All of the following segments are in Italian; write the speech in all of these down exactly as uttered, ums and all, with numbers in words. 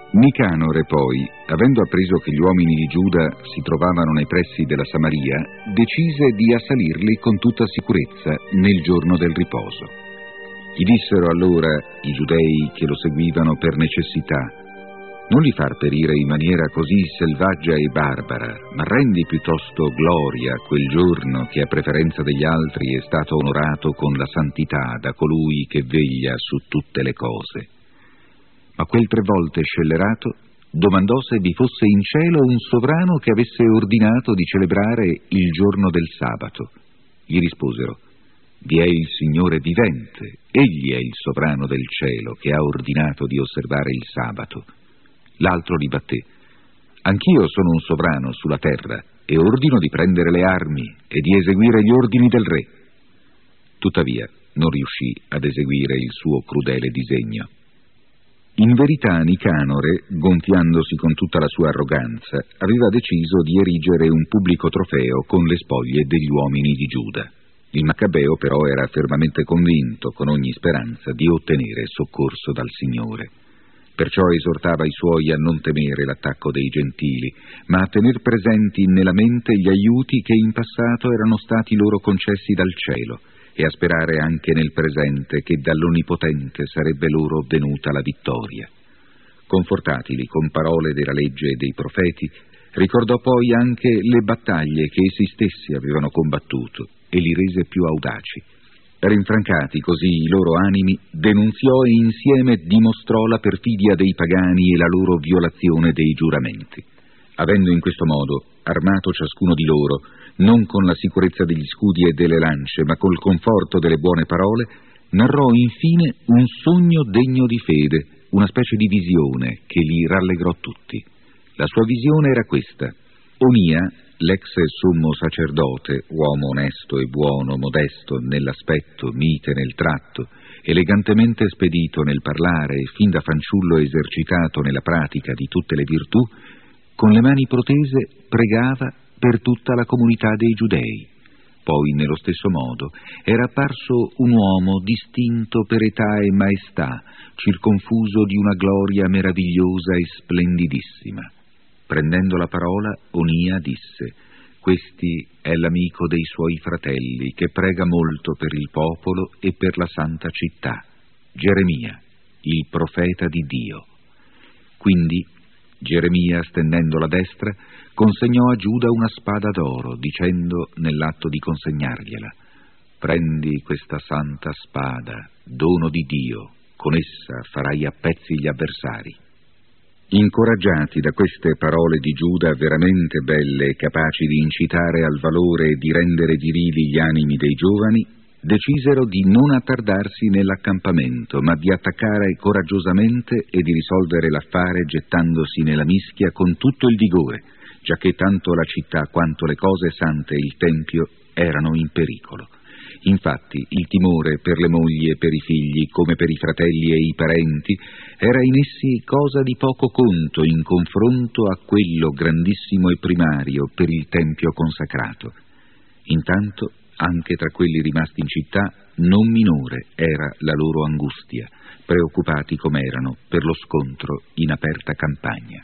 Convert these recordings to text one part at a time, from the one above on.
Nicanore poi, avendo appreso che gli uomini di Giuda si trovavano nei pressi della Samaria, decise di assalirli con tutta sicurezza nel giorno del riposo. Gli dissero allora i giudei che lo seguivano per necessità: non li far perire in maniera così selvaggia e barbara, ma rendi piuttosto gloria a quel giorno che a preferenza degli altri è stato onorato con la santità da colui che veglia su tutte le cose. Ma quel tre volte scellerato domandò se vi fosse in cielo un sovrano che avesse ordinato di celebrare il giorno del sabato. Gli risposero: vi è il Signore vivente, egli è il sovrano del cielo che ha ordinato di osservare il sabato. L'altro li batté: anch'io sono un sovrano sulla terra e ordino di prendere le armi e di eseguire gli ordini del re. Tuttavia non riuscì ad eseguire il suo crudele disegno. In verità Nicanore, gonfiandosi con tutta la sua arroganza, aveva deciso di erigere un pubblico trofeo con le spoglie degli uomini di Giuda. Il Maccabeo però era fermamente convinto, con ogni speranza, di ottenere soccorso dal Signore. Perciò esortava i suoi a non temere l'attacco dei gentili, ma a tener presenti nella mente gli aiuti che in passato erano stati loro concessi dal cielo, e a sperare anche nel presente che dall'Onnipotente sarebbe loro venuta la vittoria. Confortatili con parole della legge e dei profeti, ricordò poi anche le battaglie che essi stessi avevano combattuto e li rese più audaci. Rinfrancati così i loro animi, denunziò e insieme dimostrò la perfidia dei pagani e la loro violazione dei giuramenti. Avendo in questo modo armato ciascuno di loro, non con la sicurezza degli scudi e delle lance, ma col conforto delle buone parole, narrò infine un sogno degno di fede, una specie di visione che li rallegrò tutti. La sua visione era questa: Onia, l'ex sommo sacerdote, uomo onesto e buono, modesto nell'aspetto, mite nel tratto, elegantemente spedito nel parlare e fin da fanciullo esercitato nella pratica di tutte le virtù, con le mani protese pregava per tutta la comunità dei giudei. Poi, nello stesso modo, era apparso un uomo distinto per età e maestà, circonfuso di una gloria meravigliosa e splendidissima. Prendendo la parola, Onia disse: «Questi è l'amico dei suoi fratelli, che prega molto per il popolo e per la santa città, Geremia, il profeta di Dio». Quindi Geremia, stendendo la destra, consegnò a Giuda una spada d'oro, dicendo nell'atto di consegnargliela: «Prendi questa santa spada, dono di Dio, con essa farai a pezzi gli avversari». Incoraggiati da queste parole di Giuda veramente belle e capaci di incitare al valore e di rendere virili gli animi dei giovani, decisero di non attardarsi nell'accampamento, ma di attaccare coraggiosamente e di risolvere l'affare gettandosi nella mischia con tutto il vigore, giacché tanto la città quanto le cose sante e il tempio erano in pericolo. Infatti il timore per le mogli e per i figli, come per i fratelli e i parenti, era in essi cosa di poco conto in confronto a quello grandissimo e primario per il tempio consacrato. Intanto, anche tra quelli rimasti in città, non minore era la loro angustia, preoccupati com'erano per lo scontro in aperta campagna.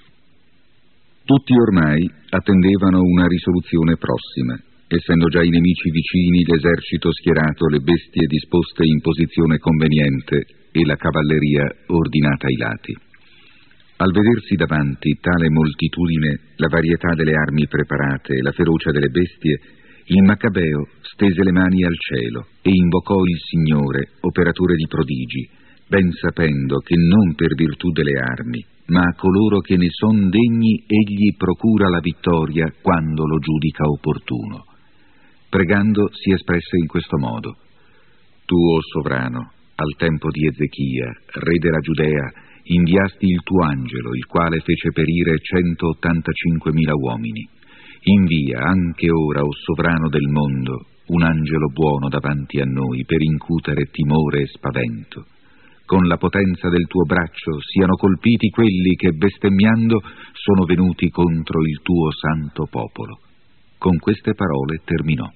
Tutti ormai attendevano una risoluzione prossima, essendo già i nemici vicini, l'esercito schierato, le bestie disposte in posizione conveniente e la cavalleria ordinata ai lati. Al vedersi davanti tale moltitudine, la varietà delle armi preparate e la ferocia delle bestie, il Maccabeo stese le mani al cielo e invocò il Signore, operatore di prodigi, ben sapendo che non per virtù delle armi, ma a coloro che ne son degni egli procura la vittoria quando lo giudica opportuno. Pregando si espresse in questo modo: «Tu, o sovrano, al tempo di Ezechia, re della Giudea, inviasti il tuo angelo, il quale fece perire centottantacinquemila uomini. Invia anche ora, o sovrano del mondo, un angelo buono davanti a noi per incutere timore e spavento. Con la potenza del tuo braccio siano colpiti quelli che, bestemmiando, sono venuti contro il tuo santo popolo». Con queste parole terminò.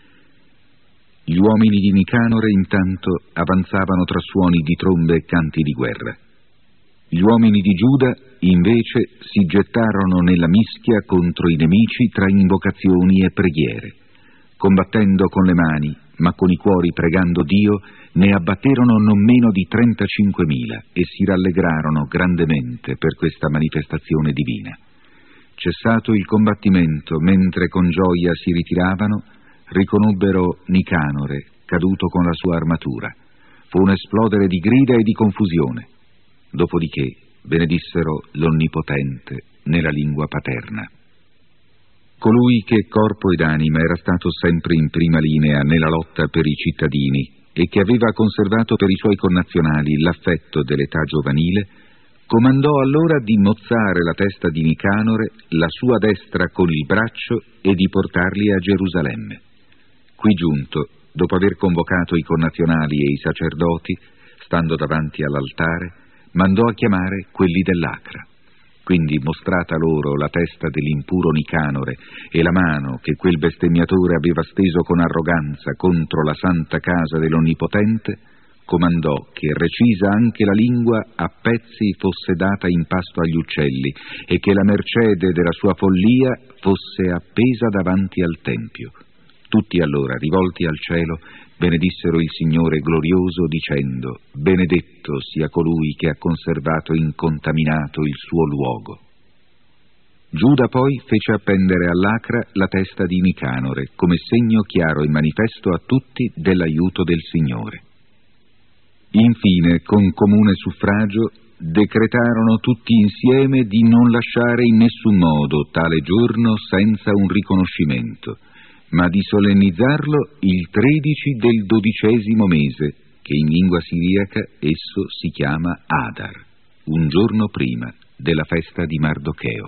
Gli uomini di Nicanore intanto avanzavano tra suoni di trombe e canti di guerra. Gli uomini di Giuda, invece, si gettarono nella mischia contro i nemici tra invocazioni e preghiere. Combattendo con le mani, ma con i cuori pregando Dio, ne abbatterono non meno di trentacinquemila e si rallegrarono grandemente per questa manifestazione divina. Cessato il combattimento, mentre con gioia si ritiravano, riconobbero Nicanore, caduto con la sua armatura. Fu un esplodere di grida e di confusione. Dopodiché benedissero l'Onnipotente nella lingua paterna. Colui che corpo ed anima era stato sempre in prima linea nella lotta per i cittadini e che aveva conservato per i suoi connazionali l'affetto dell'età giovanile, comandò allora di mozzare la testa di Nicanore, la sua destra con il braccio, e di portarli a Gerusalemme. Qui giunto, dopo aver convocato i connazionali e i sacerdoti, stando davanti all'altare, mandò a chiamare quelli dell'Acra. Quindi, mostrata loro la testa dell'impuro Nicanore e la mano che quel bestemmiatore aveva steso con arroganza contro la santa casa dell'Onnipotente, comandò che, recisa anche la lingua, a pezzi fosse data in pasto agli uccelli e che la mercede della sua follia fosse appesa davanti al Tempio. Tutti allora, rivolti al cielo, benedissero il Signore glorioso dicendo: benedetto sia colui che ha conservato incontaminato il suo luogo. Giuda poi fece appendere all'Acra la testa di Nicanore come segno chiaro e manifesto a tutti dell'aiuto del Signore. Infine, con comune suffragio, decretarono tutti insieme di non lasciare in nessun modo tale giorno senza un riconoscimento, ma di solennizzarlo il tredici del dodicesimo mese, che in lingua siriaca esso si chiama Adar, un giorno prima della festa di Mardocheo.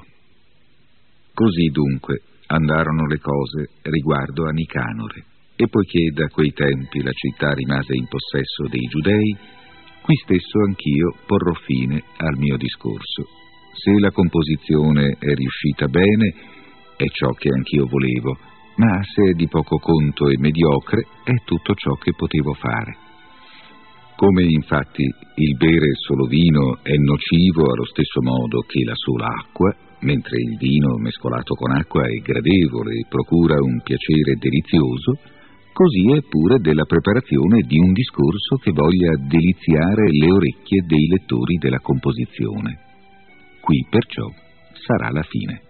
Così dunque andarono le cose riguardo a Nicanore, e poiché da quei tempi la città rimase in possesso dei Giudei, qui stesso anch'io porrò fine al mio discorso. Se la composizione è riuscita bene, è ciò che anch'io volevo, ma se è di poco conto e mediocre, è tutto ciò che potevo fare. Come infatti il bere solo vino è nocivo allo stesso modo che la sola acqua, mentre il vino mescolato con acqua è gradevole e procura un piacere delizioso, così è pure della preparazione di un discorso che voglia deliziare le orecchie dei lettori della composizione. Qui perciò sarà la fine.